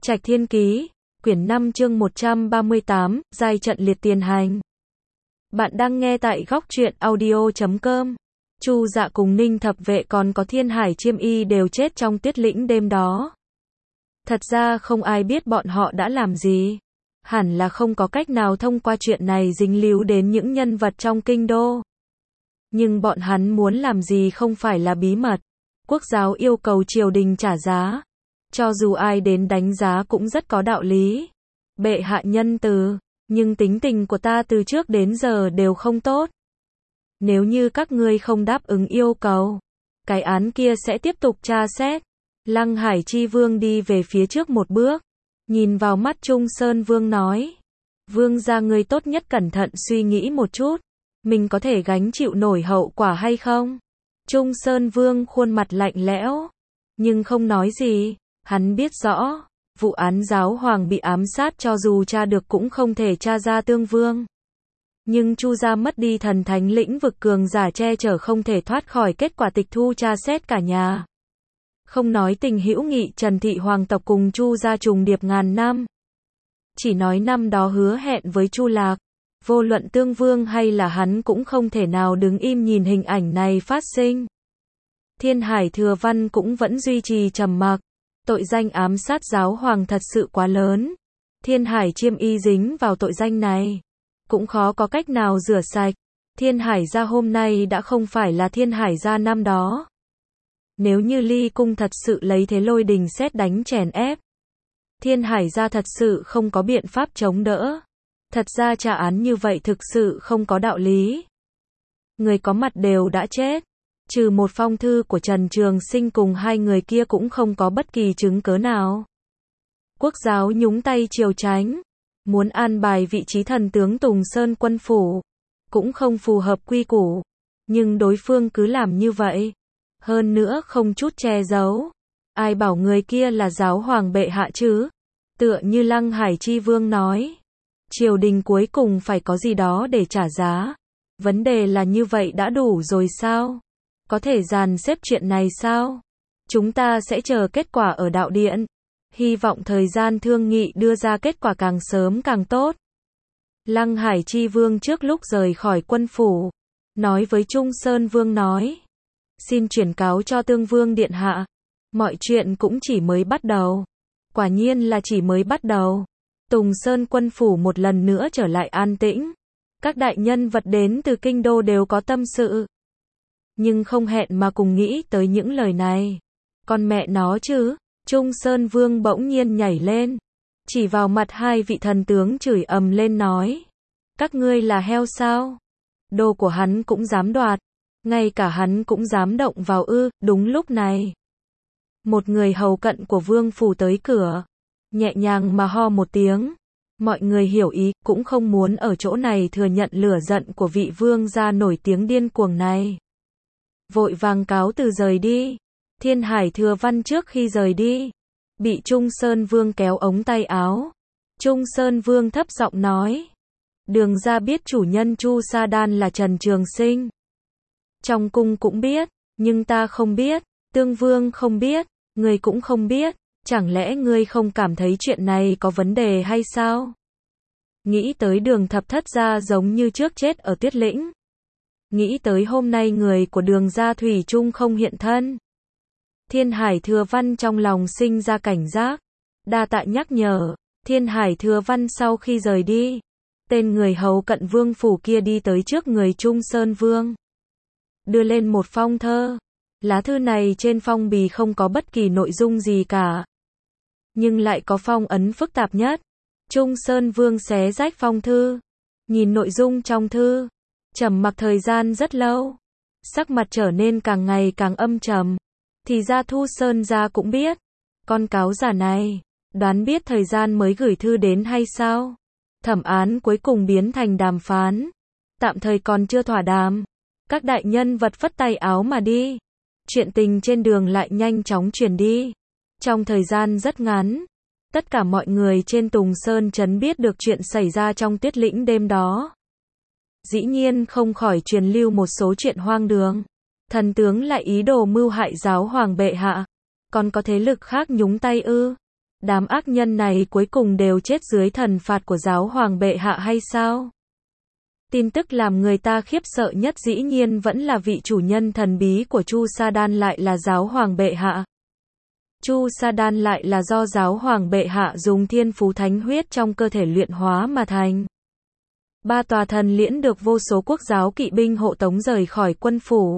Trạch Thiên Ký, quyển 5 chương 138, giai trận liệt tiền hành. Bạn đang nghe tại góc truyện audio.com. Chu Dạ cùng Ninh Thập Vệ còn có Thiên Hải Chiêm Y đều chết trong Tiết Lĩnh đêm đó. Thật ra không ai biết bọn họ đã làm gì. Hẳn là không có cách nào thông qua chuyện này dính líu đến những nhân vật trong kinh đô. Nhưng bọn hắn muốn làm gì không phải là bí mật. Quốc giáo yêu cầu triều đình trả giá. Cho dù ai đến đánh giá cũng rất có đạo lý. Bệ hạ nhân từ, nhưng tính tình của ta từ trước đến giờ đều không tốt. Nếu như các ngươi không đáp ứng yêu cầu, cái án kia sẽ tiếp tục tra xét. Lăng Hải Chi Vương đi về phía trước một bước, nhìn vào mắt Trung Sơn Vương nói. Vương gia ngươi tốt nhất cẩn thận suy nghĩ một chút, mình có thể gánh chịu nổi hậu quả hay không? Trung Sơn Vương khuôn mặt lạnh lẽo, nhưng không nói gì. Hắn biết rõ, vụ án giáo hoàng bị ám sát cho dù tra được cũng không thể tra ra tương vương. Nhưng Chu gia mất đi thần thánh lĩnh vực cường giả che chở không thể thoát khỏi kết quả tịch thu tra xét cả nhà. Không nói tình hữu nghị Trần thị hoàng tộc cùng Chu gia trùng điệp ngàn năm. Chỉ nói năm đó hứa hẹn với Chu Lạc, vô luận tương vương hay là hắn cũng không thể nào đứng im nhìn hình ảnh này phát sinh. Thiên Hải Thừa Văn cũng vẫn duy trì trầm mặc. Tội danh ám sát giáo hoàng thật sự quá lớn. Thiên Hải Chiêm Y dính vào tội danh này, cũng khó có cách nào rửa sạch. Thiên Hải gia hôm nay đã không phải là Thiên Hải gia năm đó. Nếu như Ly Cung thật sự lấy thế lôi đình sét đánh chèn ép, Thiên Hải gia thật sự không có biện pháp chống đỡ. Thật ra trả án như vậy thực sự không có đạo lý. Người có mặt đều đã chết. Trừ một phong thư của Trần Trường Sinh cùng hai người kia cũng không có bất kỳ chứng cớ nào. Quốc giáo nhúng tay triều tránh, muốn an bài vị trí thần tướng Tùng Sơn quân phủ, cũng không phù hợp quy củ, nhưng đối phương cứ làm như vậy, hơn nữa không chút che giấu. Ai bảo người kia là giáo hoàng bệ hạ chứ? Tựa như Lăng Hải Chi Vương nói, triều đình cuối cùng phải có gì đó để trả giá. Vấn đề là như vậy đã đủ rồi sao? Có thể dàn xếp chuyện này sao? Chúng ta sẽ chờ kết quả ở đạo điện. Hy vọng thời gian thương nghị đưa ra kết quả càng sớm càng tốt. Lăng Hải Chi Vương trước lúc rời khỏi quân phủ, nói với Trung Sơn Vương nói. Xin chuyển cáo cho Tương Vương Điện Hạ. Mọi chuyện cũng chỉ mới bắt đầu. Quả nhiên là chỉ mới bắt đầu. Tùng Sơn quân phủ một lần nữa trở lại an tĩnh. Các đại nhân vật đến từ kinh đô đều có tâm sự. Nhưng không hẹn mà cùng nghĩ tới những lời này. Con mẹ nó chứ, Trung Sơn Vương bỗng nhiên nhảy lên, chỉ vào mặt hai vị thần tướng chửi ầm lên nói. Các ngươi là heo sao? Đồ của hắn cũng dám đoạt, ngay cả hắn cũng dám động vào ư? Đúng lúc này, một người hầu cận của vương phủ tới cửa, nhẹ nhàng mà ho một tiếng. Mọi người hiểu ý, cũng không muốn ở chỗ này thừa nhận lửa giận của vị vương gia nổi tiếng điên cuồng này. Vội vàng cáo từ rời đi. Thiên Hải Thừa Văn trước khi rời đi, bị Trung Sơn Vương kéo ống tay áo. Trung Sơn Vương thấp giọng nói. Đường ra biết chủ nhân Chu Sa Đan là Trần Trường Sinh. Trong cung cũng biết, nhưng ta không biết. Tương Vương không biết, ngươi cũng không biết. Chẳng lẽ ngươi không cảm thấy chuyện này có vấn đề hay sao? Nghĩ tới Đường Thập Thất gia giống như trước chết ở Tiết Lĩnh. Nghĩ tới hôm nay người của Đường gia thủy chung không hiện thân. Thiên Hải Thừa Văn trong lòng sinh ra cảnh giác. Đa tạ nhắc nhở. Thiên Hải Thừa Văn sau khi rời đi, tên người hầu cận vương phủ kia đi tới trước người Trung Sơn Vương, đưa lên một phong thơ. Lá thư này trên phong bì không có bất kỳ nội dung gì cả, nhưng lại có phong ấn phức tạp nhất. Trung Sơn Vương xé rách phong thư, nhìn nội dung trong thư, trầm mặc thời gian rất lâu, sắc mặt trở nên càng ngày càng âm trầm. Thì ra Thu Sơn gia cũng biết, con cáo giả này, đoán biết thời gian mới gửi thư đến hay sao? Thẩm án cuối cùng biến thành đàm phán, tạm thời còn chưa thỏa đàm. Các đại nhân vật phất tay áo mà đi. Chuyện tình trên đường lại nhanh chóng truyền đi. Trong thời gian rất ngắn, tất cả mọi người trên Tùng Sơn trấn biết được chuyện xảy ra trong Tiết Lĩnh đêm đó. Dĩ nhiên không khỏi truyền lưu một số chuyện hoang đường. Thần tướng lại ý đồ mưu hại giáo hoàng bệ hạ, còn có thế lực khác nhúng tay ư? Đám ác nhân này cuối cùng đều chết dưới thần phạt của giáo hoàng bệ hạ hay sao? Tin tức làm người ta khiếp sợ nhất dĩ nhiên vẫn là vị chủ nhân thần bí của Chu Sa Đan lại là giáo hoàng bệ hạ. Chu Sa Đan lại là do giáo hoàng bệ hạ dùng thiên phú thánh huyết trong cơ thể luyện hóa mà thành. 3 tòa thần liễn được vô số quốc giáo kỵ binh hộ tống rời khỏi quân phủ,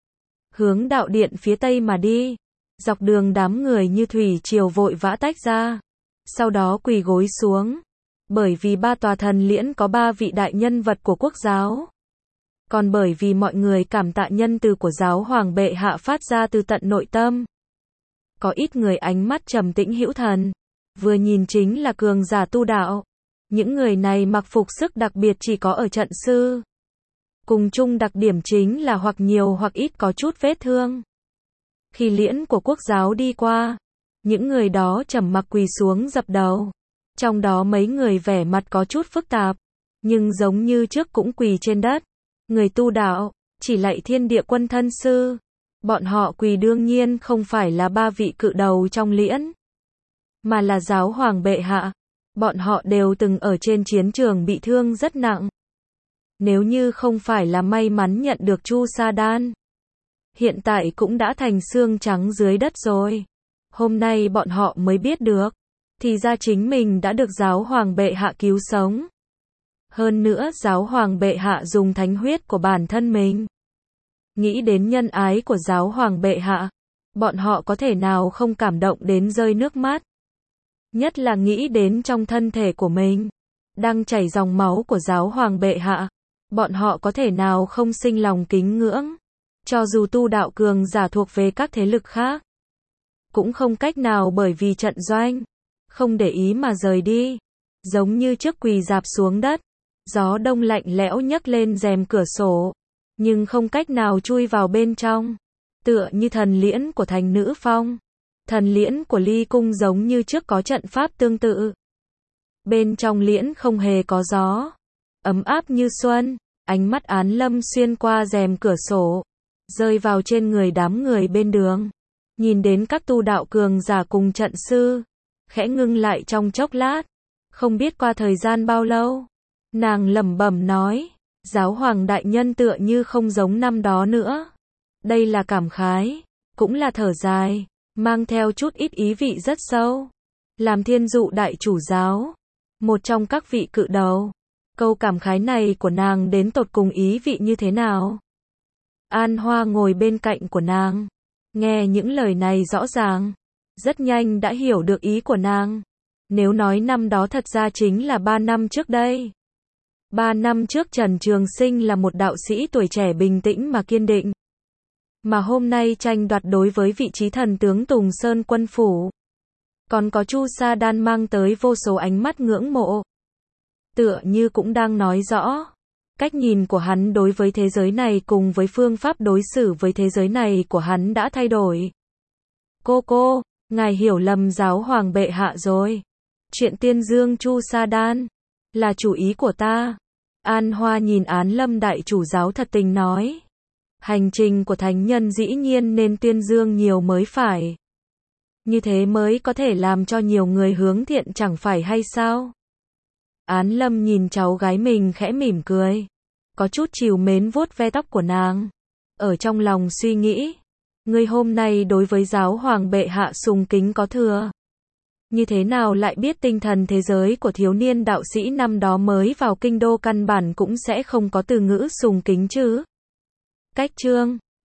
hướng đạo điện phía tây mà đi. Dọc đường đám người như thủy triều vội vã tách ra, sau đó quỳ gối xuống. Bởi vì 3 tòa thần liễn có 3 vị đại nhân vật của quốc giáo. Còn bởi vì mọi người cảm tạ nhân từ của giáo hoàng bệ hạ phát ra từ tận nội tâm. Có ít người ánh mắt trầm tĩnh hữu thần, vừa nhìn chính là cường giả tu đạo. Những người này mặc phục sức đặc biệt chỉ có ở trận sư. Cùng chung đặc điểm chính là hoặc nhiều hoặc ít có chút vết thương. Khi liễn của quốc giáo đi qua, những người đó trầm mặc quỳ xuống dập đầu. Trong đó mấy người vẻ mặt có chút phức tạp, nhưng giống như trước cũng quỳ trên đất. Người tu đạo, chỉ lạy thiên địa quân thân sư. Bọn họ quỳ đương nhiên không phải là 3 vị cự đầu trong liễn, mà là giáo hoàng bệ hạ. Bọn họ đều từng ở trên chiến trường bị thương rất nặng. Nếu như không phải là may mắn nhận được Chu Sa Đan, hiện tại cũng đã thành xương trắng dưới đất rồi. Hôm nay bọn họ mới biết được, thì ra chính mình đã được giáo hoàng bệ hạ cứu sống. Hơn nữa giáo hoàng bệ hạ dùng thánh huyết của bản thân mình. Nghĩ đến nhân ái của giáo hoàng bệ hạ, bọn họ có thể nào không cảm động đến rơi nước mắt. Nhất là nghĩ đến trong thân thể của mình đang chảy dòng máu của giáo hoàng bệ hạ, bọn họ có thể nào không sinh lòng kính ngưỡng. Cho dù tu đạo cường giả thuộc về các thế lực khác, cũng không cách nào bởi vì trận doanh, không để ý mà rời đi. Giống như trước quỳ rạp xuống đất, gió đông lạnh lẽo nhấc lên rèm cửa sổ, nhưng không cách nào chui vào bên trong. Tựa như thần liễn của thành nữ phong, thần liễn của ly cung giống như trước có trận pháp tương tự. Bên trong liễn không hề có gió, ấm áp như xuân. Ánh mắt Án Lâm xuyên qua rèm cửa sổ, rơi vào trên người đám người bên đường. Nhìn đến các tu đạo cường giả cùng trận sư, khẽ ngưng lại trong chốc lát. Không biết qua thời gian bao lâu, nàng lẩm bẩm nói, giáo hoàng đại nhân tựa như không giống năm đó nữa. Đây là cảm khái, cũng là thở dài, mang theo chút ít ý vị rất sâu. Làm thiên dụ đại chủ giáo, một trong các vị cự đầu, câu cảm khái này của nàng đến tột cùng ý vị như thế nào? An Hoa ngồi bên cạnh của nàng, nghe những lời này rõ ràng, rất nhanh đã hiểu được ý của nàng. Nếu nói năm đó thật ra chính là 3 năm trước đây. 3 năm trước Trần Trường Sinh là một đạo sĩ tuổi trẻ bình tĩnh mà kiên định. Mà hôm nay tranh đoạt đối với vị trí thần tướng Tùng Sơn quân phủ. Còn có Chu Sa Đan mang tới vô số ánh mắt ngưỡng mộ. Tựa như cũng đang nói rõ, cách nhìn của hắn đối với thế giới này cùng với phương pháp đối xử với thế giới này của hắn đã thay đổi. Cô, ngài hiểu lầm giáo hoàng bệ hạ rồi. Chuyện tiên dương Chu Sa Đan là chủ ý của ta. An Hoa nhìn Án Lâm đại chủ giáo thật tình nói. Hành trình của thánh nhân dĩ nhiên nên tuyên dương nhiều mới phải. Như thế mới có thể làm cho nhiều người hướng thiện chẳng phải hay sao? Án Lâm nhìn cháu gái mình khẽ mỉm cười, có chút trìu mến vuốt ve tóc của nàng. Ở trong lòng suy nghĩ, ngươi hôm nay đối với giáo hoàng bệ hạ sùng kính có thừa. Như thế nào lại biết tinh thần thế giới của thiếu niên đạo sĩ năm đó mới vào kinh đô căn bản cũng sẽ không có từ ngữ sùng kính chứ? Cách chương